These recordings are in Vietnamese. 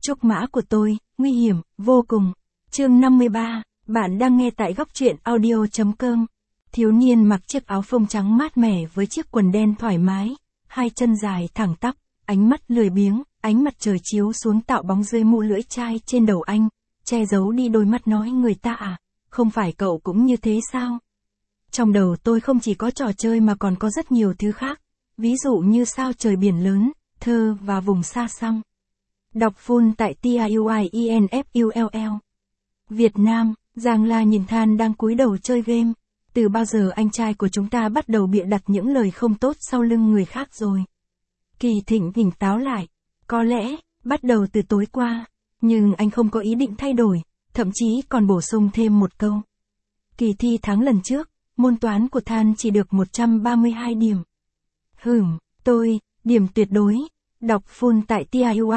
Trúc mã của tôi, nguy hiểm, vô cùng. Chương 53, bạn đang nghe tại góc truyện audio.com. Thiếu niên mặc chiếc áo phông trắng mát mẻ với chiếc quần đen thoải mái, hai chân dài thẳng tắp, ánh mắt lười biếng, ánh mặt trời chiếu xuống tạo bóng dưới mũ lưỡi chai trên đầu anh, che giấu đi đôi mắt nói người ta à, không phải cậu cũng như thế sao? Trong đầu tôi không chỉ có trò chơi mà còn có rất nhiều thứ khác, ví dụ như sao trời biển lớn, thơ và vùng xa xăm. Đọc full tại TIUIENFULL. Việt Nam, Giang La nhìn Than đang cúi đầu chơi game. Từ bao giờ anh trai của chúng ta bắt đầu bịa đặt những lời không tốt sau lưng người khác rồi? Kỳ Thịnh tỉnh táo lại. Có lẽ, bắt đầu từ tối qua. Nhưng anh không có ý định thay đổi, thậm chí còn bổ sung thêm một câu. Kỳ thi tháng lần trước, môn toán của Than chỉ được 132 điểm. Tôi, điểm tuyệt đối. Đọc full tại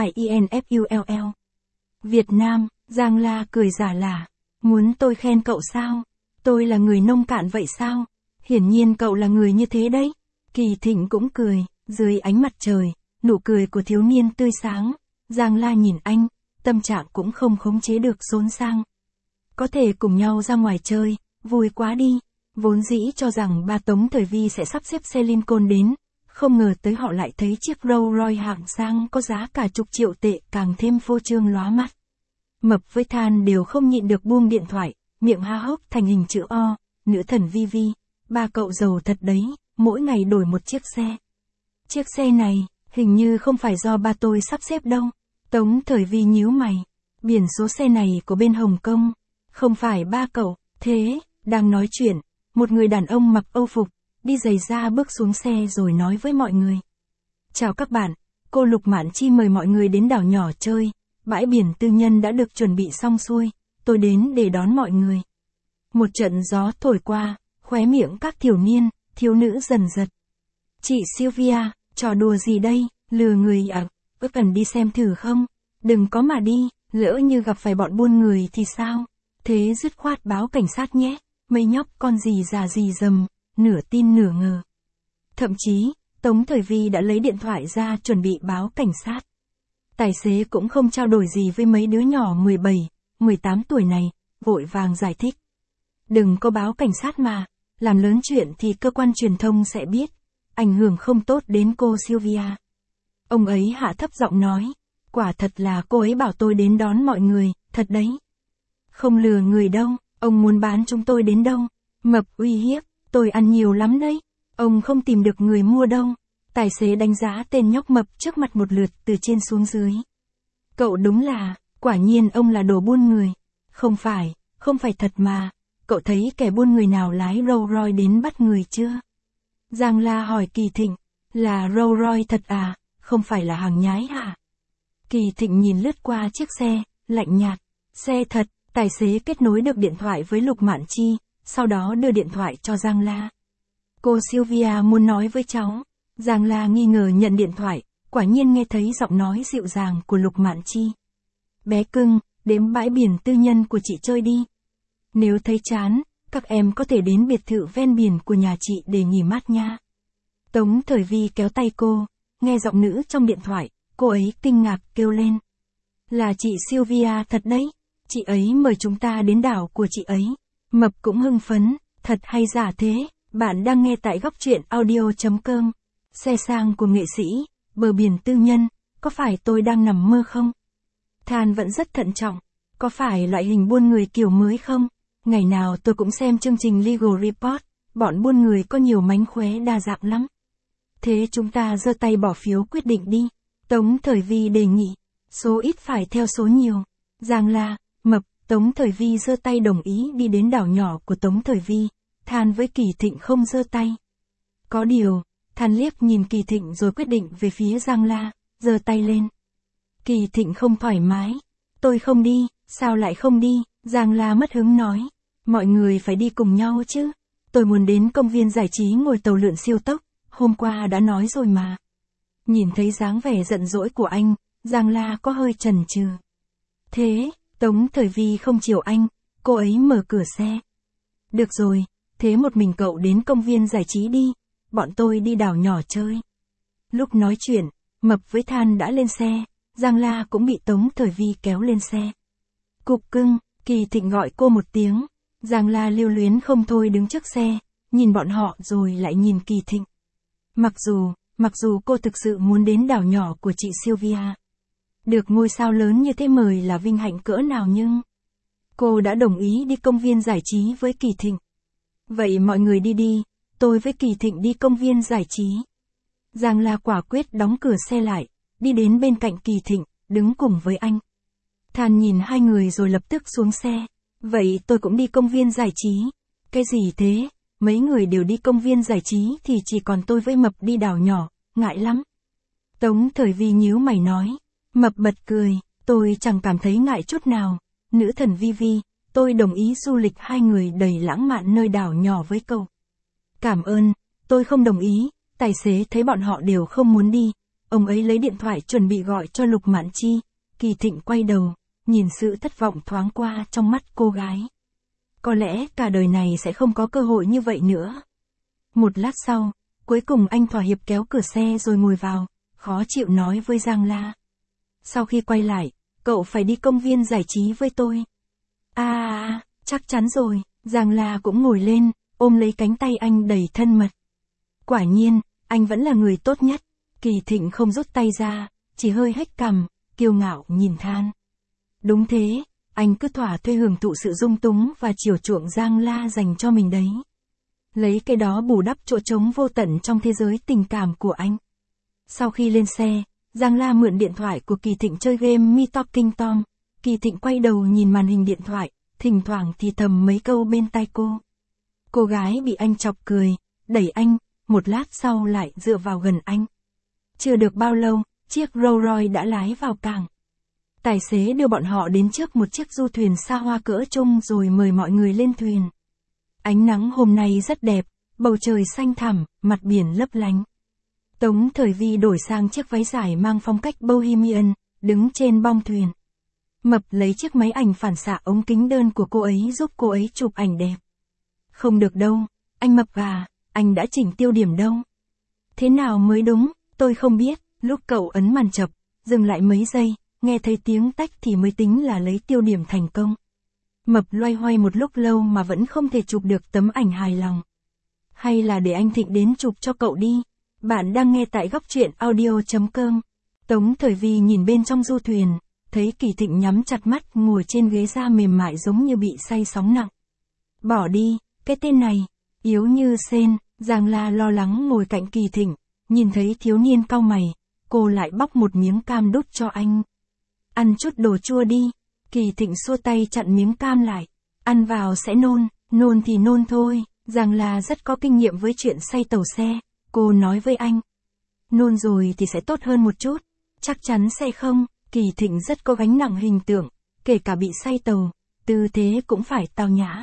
TIUIENFULL. Việt Nam, Giang La cười giả lả. Muốn tôi khen cậu sao? Tôi là người nông cạn vậy sao? Hiển nhiên cậu là người như thế đấy. Kỳ Thịnh cũng cười, dưới ánh mặt trời, nụ cười của thiếu niên tươi sáng. Giang La nhìn anh, tâm trạng cũng không khống chế được xốn sang. Có thể cùng nhau ra ngoài chơi, vui quá đi. Vốn dĩ cho rằng ba Tống Thời Vi sẽ sắp xếp xe Lincoln đến. Không ngờ tới họ lại thấy chiếc Rolls Royce hạng sang có giá cả chục triệu tệ càng thêm phô trương lóa mắt. Mập với Than đều không nhịn được buông điện thoại, miệng há hốc thành hình chữ O, nữ thần Vi Vi, ba cậu giàu thật đấy, mỗi ngày đổi một chiếc xe. Chiếc xe này, hình như không phải do ba tôi sắp xếp đâu. Tống Thời Vi nhíu mày, biển số xe này của bên Hồng Kông, không phải ba cậu, thế, đang nói chuyện, một người đàn ông mặc âu phục, đi giày da bước xuống xe rồi nói với mọi người. Chào các bạn, cô Lục Mạn Chi mời mọi người đến đảo nhỏ chơi, bãi biển tư nhân đã được chuẩn bị xong xuôi, tôi đến để đón mọi người. Một trận gió thổi qua, khóe miệng các thiếu niên, thiếu nữ dần giật. Chị Sylvia, trò đùa gì đây, lừa người à, có cần đi xem thử không? Đừng có mà đi, lỡ như gặp phải bọn buôn người thì sao? Thế dứt khoát báo cảnh sát nhé, mấy nhóc con gì già gì dầm. Nửa tin nửa ngờ. Thậm chí, Tống Thời Vi đã lấy điện thoại ra chuẩn bị báo cảnh sát. Tài xế cũng không trao đổi gì với mấy đứa nhỏ 17, 18 tuổi này, vội vàng giải thích. Đừng có báo cảnh sát mà, làm lớn chuyện thì cơ quan truyền thông sẽ biết, ảnh hưởng không tốt đến cô Sylvia. Ông ấy hạ thấp giọng nói, quả thật là cô ấy bảo tôi đến đón mọi người, thật đấy. Không lừa người đâu, ông muốn bán chúng tôi đến đâu, Mập uy hiếp. Tôi ăn nhiều lắm đấy, ông không tìm được người mua đâu. Tài xế đánh giá tên nhóc Mập trước mặt một lượt từ trên xuống dưới. Cậu đúng là, quả nhiên ông là đồ buôn người. Không phải thật mà, cậu thấy kẻ buôn người nào lái Rolls Royce đến bắt người chưa? Giang La hỏi Kỳ Thịnh, là Rolls Royce thật à, không phải là hàng nhái hả? Kỳ Thịnh nhìn lướt qua chiếc xe, lạnh nhạt, xe thật, tài xế kết nối được điện thoại với Lục Mạn Chi. Sau đó đưa điện thoại cho Giang La. Cô Sylvia muốn nói với cháu. Giang La nghi ngờ nhận điện thoại, quả nhiên nghe thấy giọng nói dịu dàng của Lục Mạn Chi. Bé cưng, đến bãi biển tư nhân của chị chơi đi. Nếu thấy chán, các em có thể đến biệt thự ven biển của nhà chị để nghỉ mát nha. Tống Thời Vi kéo tay cô, nghe giọng nữ trong điện thoại, cô ấy kinh ngạc kêu lên. Là chị Sylvia thật đấy, chị ấy mời chúng ta đến đảo của chị ấy. Mập cũng hưng phấn, thật hay giả thế, bạn đang nghe tại góc truyện audio.com. Xe sang của nghệ sĩ, bờ biển tư nhân, có phải tôi đang nằm mơ không? Than vẫn rất thận trọng, có phải loại hình buôn người kiểu mới không? Ngày nào tôi cũng xem chương trình Legal Report, bọn buôn người có nhiều mánh khóe đa dạng lắm. Thế chúng ta giơ tay bỏ phiếu quyết định đi. Tống Thời Vi đề nghị, số ít phải theo số nhiều. Giang La, Mập, Tống Thời Vi giơ tay đồng ý đi đến đảo nhỏ của Tống Thời Vi. Than với Kỳ Thịnh không giơ tay. Có điều, Than liếc nhìn Kỳ Thịnh rồi quyết định về phía Giang La, giơ tay lên. Kỳ Thịnh không thoải mái. Tôi không đi, sao lại không đi? Giang La mất hứng nói. Mọi người phải đi cùng nhau chứ. Tôi muốn đến công viên giải trí ngồi tàu lượn siêu tốc, hôm qua đã nói rồi mà. Nhìn thấy dáng vẻ giận dỗi của anh, Giang La có hơi chần chừ. Thế, Tống Thời Vi không chiều anh, cô ấy mở cửa xe. Được rồi, thế một mình cậu đến công viên giải trí đi, bọn tôi đi đảo nhỏ chơi. Lúc nói chuyện, Mập với Than đã lên xe, Giang La cũng bị Tống Thời Vi kéo lên xe. Cục cưng, Kỳ Thịnh gọi cô một tiếng. Giang La lưu luyến không thôi đứng trước xe, nhìn bọn họ rồi lại nhìn Kỳ Thịnh. Mặc dù cô thực sự muốn đến đảo nhỏ của chị Sylvia. Được ngôi sao lớn như thế mời là vinh hạnh cỡ nào, nhưng cô đã đồng ý đi công viên giải trí với Kỳ Thịnh. Vậy mọi người đi, tôi với Kỳ Thịnh đi công viên giải trí. Giang La quả quyết đóng cửa xe lại, đi đến bên cạnh Kỳ Thịnh, đứng cùng với anh. Than nhìn hai người rồi lập tức xuống xe. Vậy tôi cũng đi công viên giải trí. Cái gì thế? Mấy người đều đi công viên giải trí thì chỉ còn tôi với Mập đi đảo nhỏ, ngại lắm. Tống Thời Vi nhíu mày nói. Mập bật cười, tôi chẳng cảm thấy ngại chút nào. Nữ thần Vi Vi, tôi đồng ý du lịch hai người đầy lãng mạn nơi đảo nhỏ với cậu. Cảm ơn, tôi không đồng ý. Tài xế thấy bọn họ đều không muốn đi. Ông ấy lấy điện thoại chuẩn bị gọi cho Lục Mạn Chi. Kỳ Thịnh quay đầu, nhìn sự thất vọng thoáng qua trong mắt cô gái. Có lẽ cả đời này sẽ không có cơ hội như vậy nữa. Một lát sau, cuối cùng anh thỏa hiệp kéo cửa xe rồi ngồi vào, khó chịu nói với Giang La. Sau khi quay lại, cậu phải đi công viên giải trí với tôi. Chắc chắn rồi. Giang La cũng ngồi lên, ôm lấy cánh tay anh đầy thân mật. Quả nhiên, anh vẫn là người tốt nhất. Kỳ Thịnh không rút tay ra, chỉ hơi hếch cằm, kiêu ngạo nhìn Than. Đúng thế, anh cứ thỏa thuê hưởng thụ sự dung túng và chiều chuộng Giang La dành cho mình đấy. Lấy cái đó bù đắp chỗ trống vô tận trong thế giới tình cảm của anh. Sau khi lên xe, Giang La mượn điện thoại của Kỳ Thịnh chơi game Me Talking Tom. Kỳ Thịnh quay đầu nhìn màn hình điện thoại, thỉnh thoảng thì thầm mấy câu bên tai cô. Cô gái bị anh chọc cười, đẩy anh, một lát sau lại dựa vào gần anh. Chưa được bao lâu, chiếc Rolls Royce đã lái vào cảng. Tài xế đưa bọn họ đến trước một chiếc du thuyền xa hoa cỡ trung rồi mời mọi người lên thuyền. Ánh nắng hôm nay rất đẹp, bầu trời xanh thẳm, mặt biển lấp lánh. Tống Thời Vi đổi sang chiếc váy dài mang phong cách bohemian, đứng trên bong thuyền. Mập lấy chiếc máy ảnh phản xạ ống kính đơn của cô ấy giúp cô ấy chụp ảnh đẹp. Không được đâu, anh Mập à, anh đã chỉnh tiêu điểm đâu. Thế nào mới đúng, tôi không biết. Lúc cậu ấn màn chập, dừng lại mấy giây, nghe thấy tiếng tách thì mới tính là lấy tiêu điểm thành công. Mập loay hoay một lúc lâu mà vẫn không thể chụp được tấm ảnh hài lòng. Hay là để anh Thịnh đến chụp cho cậu đi. Bạn đang nghe tại góc truyện audio.com. Tống Thời Vi nhìn bên trong du thuyền, thấy Kỳ Thịnh nhắm chặt mắt ngồi trên ghế da mềm mại giống như bị say sóng nặng. Bỏ đi, cái tên này, yếu như sên. Giang La lo lắng ngồi cạnh Kỳ Thịnh, nhìn thấy thiếu niên cau mày, cô lại bóc một miếng cam đút cho anh. Ăn chút đồ chua đi. Kỳ Thịnh xua tay chặn miếng cam lại. Ăn vào sẽ nôn thì nôn thôi. Giang La rất có kinh nghiệm với chuyện say tàu xe, cô nói với anh. Nôn rồi thì sẽ tốt hơn một chút. Chắc chắn sẽ không. Kỳ Thịnh rất có gánh nặng hình tượng, kể cả bị say tàu, tư thế cũng phải tao nhã.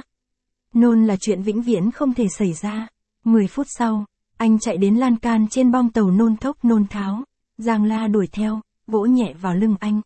Nôn là chuyện vĩnh viễn không thể xảy ra. 10 phút sau, anh chạy đến lan can trên bong tàu nôn thốc nôn tháo. Giang La đuổi theo, vỗ nhẹ vào lưng anh.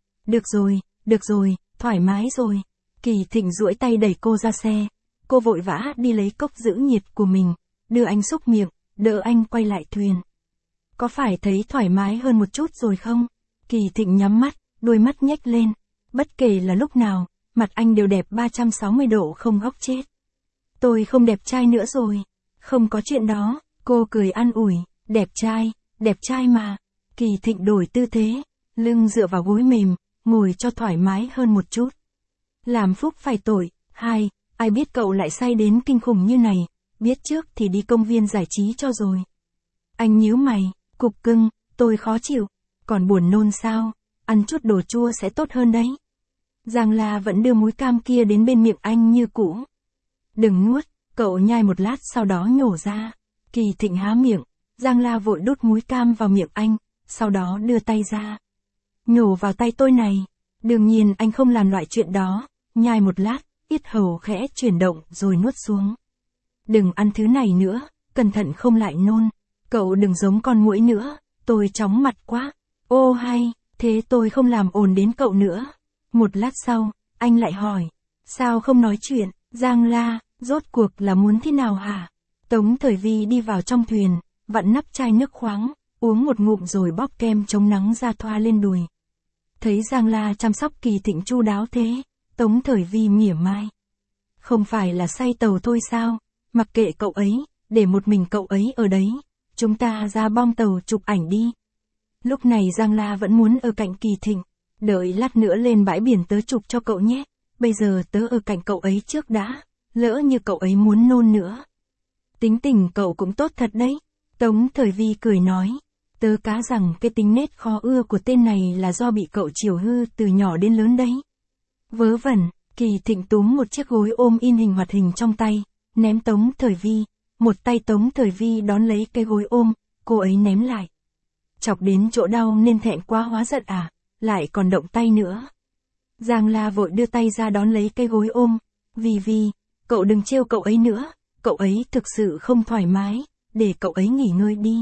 Được rồi, thoải mái rồi. Kỳ Thịnh duỗi tay đẩy cô ra xe. Cô vội vã đi lấy cốc giữ nhiệt của mình, đưa anh xúc miệng, đỡ anh quay lại thuyền. Có phải thấy thoải mái hơn một chút rồi không? Kỳ Thịnh nhắm mắt, đôi mắt nhếch lên. Bất kể là lúc nào, mặt anh đều đẹp 360 độ không góc chết. Tôi không đẹp trai nữa rồi. Không có chuyện đó, cô cười an ủi. Đẹp trai mà. Kỳ Thịnh đổi tư thế, lưng dựa vào gối mềm, ngồi cho thoải mái hơn một chút. Làm phúc phải tội. Ai biết cậu lại say đến kinh khủng như này, biết trước thì đi công viên giải trí cho rồi. Anh nhíu mày, cục cưng, tôi khó chịu, còn buồn nôn sao, ăn chút đồ chua sẽ tốt hơn đấy. Giang La vẫn đưa múi cam kia đến bên miệng anh như cũ. Đừng nuốt, cậu nhai một lát sau đó nhổ ra. Kỳ Thịnh há miệng, Giang La vội đút múi cam vào miệng anh, sau đó đưa tay ra. Nhổ vào tay tôi này. Đương nhiên anh không làm loại chuyện đó, nhai một lát, yết hầu khẽ chuyển động rồi nuốt xuống. Đừng ăn thứ này nữa, cẩn thận không lại nôn. Cậu đừng giống con muỗi nữa, tôi chóng mặt quá. Ô hay, thế tôi không làm ồn đến cậu nữa. Một lát sau, anh lại hỏi. Sao không nói chuyện, Giang La, rốt cuộc là muốn thế nào hả? Tống Thời Vi đi vào trong thuyền, vặn nắp chai nước khoáng, uống một ngụm rồi bóp kem chống nắng ra thoa lên đùi. Thấy Giang La chăm sóc Kỳ Thịnh chu đáo thế, Tống Thời Vi mỉa mai. Không phải là say tàu thôi sao, mặc kệ cậu ấy, để một mình cậu ấy ở đấy, chúng ta ra bong tàu chụp ảnh đi. Lúc này Giang La vẫn muốn ở cạnh Kỳ Thịnh, đợi lát nữa lên bãi biển tớ chụp cho cậu nhé, bây giờ tớ ở cạnh cậu ấy trước đã, lỡ như cậu ấy muốn nôn nữa. Tính tình cậu cũng tốt thật đấy, Tống Thời Vi cười nói. Tớ cá rằng cái tính nết khó ưa của tên này là do bị cậu chiều hư từ nhỏ đến lớn đấy. Vớ vẩn, Kỳ Thịnh túm một chiếc gối ôm in hình hoạt hình trong tay, ném Tống Thời Vi, một tay Tống Thời Vi đón lấy cái gối ôm, cô ấy ném lại. Chọc đến chỗ đau nên thẹn quá hóa giận à, lại còn động tay nữa. Giang La vội đưa tay ra đón lấy cái gối ôm, Vi, cậu đừng trêu cậu ấy nữa, cậu ấy thực sự không thoải mái, để cậu ấy nghỉ ngơi đi.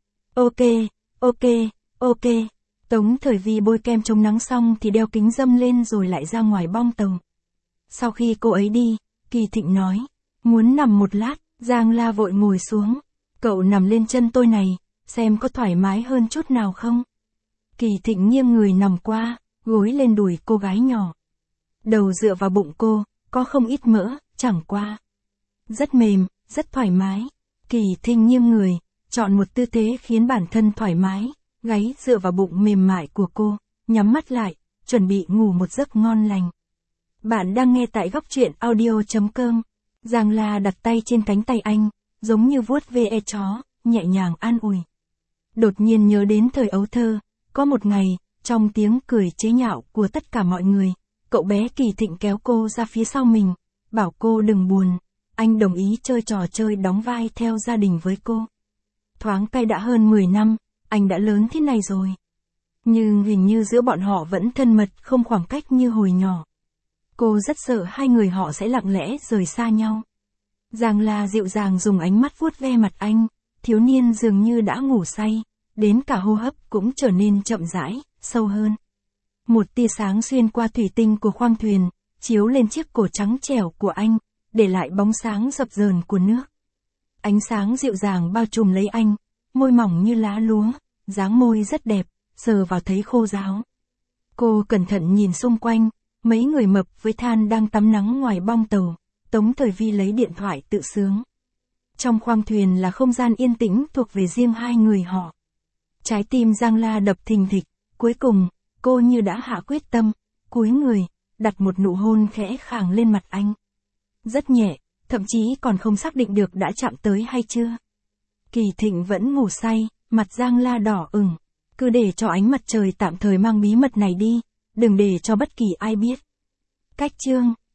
Ok. Tống Thời Vi bôi kem chống nắng xong thì đeo kính râm lên rồi lại ra ngoài bong tàu. Sau khi cô ấy đi, Kỳ Thịnh nói, muốn nằm một lát, Giang La vội ngồi xuống. Cậu nằm lên chân tôi này, xem có thoải mái hơn chút nào không? Kỳ Thịnh nghiêng người nằm qua, gối lên đùi cô gái nhỏ. Đầu dựa vào bụng cô, có không ít mỡ, chẳng qua. Rất mềm, rất thoải mái. Kỳ Thịnh nghiêng người, chọn một tư thế khiến bản thân thoải mái, gáy dựa vào bụng mềm mại của cô, nhắm mắt lại, chuẩn bị ngủ một giấc ngon lành. Bạn đang nghe tại góc truyện audio.com. Giang La đặt tay trên cánh tay anh, giống như vuốt ve chó, nhẹ nhàng an ủi. Đột nhiên nhớ đến thời ấu thơ, có một ngày, trong tiếng cười chế nhạo của tất cả mọi người, cậu bé Kỳ Thịnh kéo cô ra phía sau mình, bảo cô đừng buồn, anh đồng ý chơi trò chơi đóng vai theo gia đình với cô. Thoáng cay đã hơn 10 năm, anh đã lớn thế này rồi. Nhưng hình như giữa bọn họ vẫn thân mật không khoảng cách như hồi nhỏ. Cô rất sợ hai người họ sẽ lặng lẽ rời xa nhau. Giang La dịu dàng dùng ánh mắt vuốt ve mặt anh, thiếu niên dường như đã ngủ say, đến cả hô hấp cũng trở nên chậm rãi, sâu hơn. Một tia sáng xuyên qua thủy tinh của khoang thuyền, chiếu lên chiếc cổ trắng trẻo của anh, để lại bóng sáng dập dờn của nước. Ánh sáng dịu dàng bao trùm lấy anh, môi mỏng như lá lúa, dáng môi rất đẹp, sờ vào thấy khô ráo. Cô cẩn thận nhìn xung quanh, mấy người mập với than đang tắm nắng ngoài bong tàu, Tống Thời Vi lấy điện thoại tự sướng. Trong khoang thuyền là không gian yên tĩnh thuộc về riêng hai người họ. Trái tim Giang La đập thình thịch, cuối cùng, cô như đã hạ quyết tâm, cúi người, đặt một nụ hôn khẽ khàng lên mặt anh. Rất nhẹ, thậm chí còn không xác định được đã chạm tới hay chưa. Kỳ Thịnh vẫn ngủ say, mặt Giang La đỏ ửng. Cứ để cho ánh mặt trời tạm thời mang bí mật này đi, đừng để cho bất kỳ ai biết. Cách chương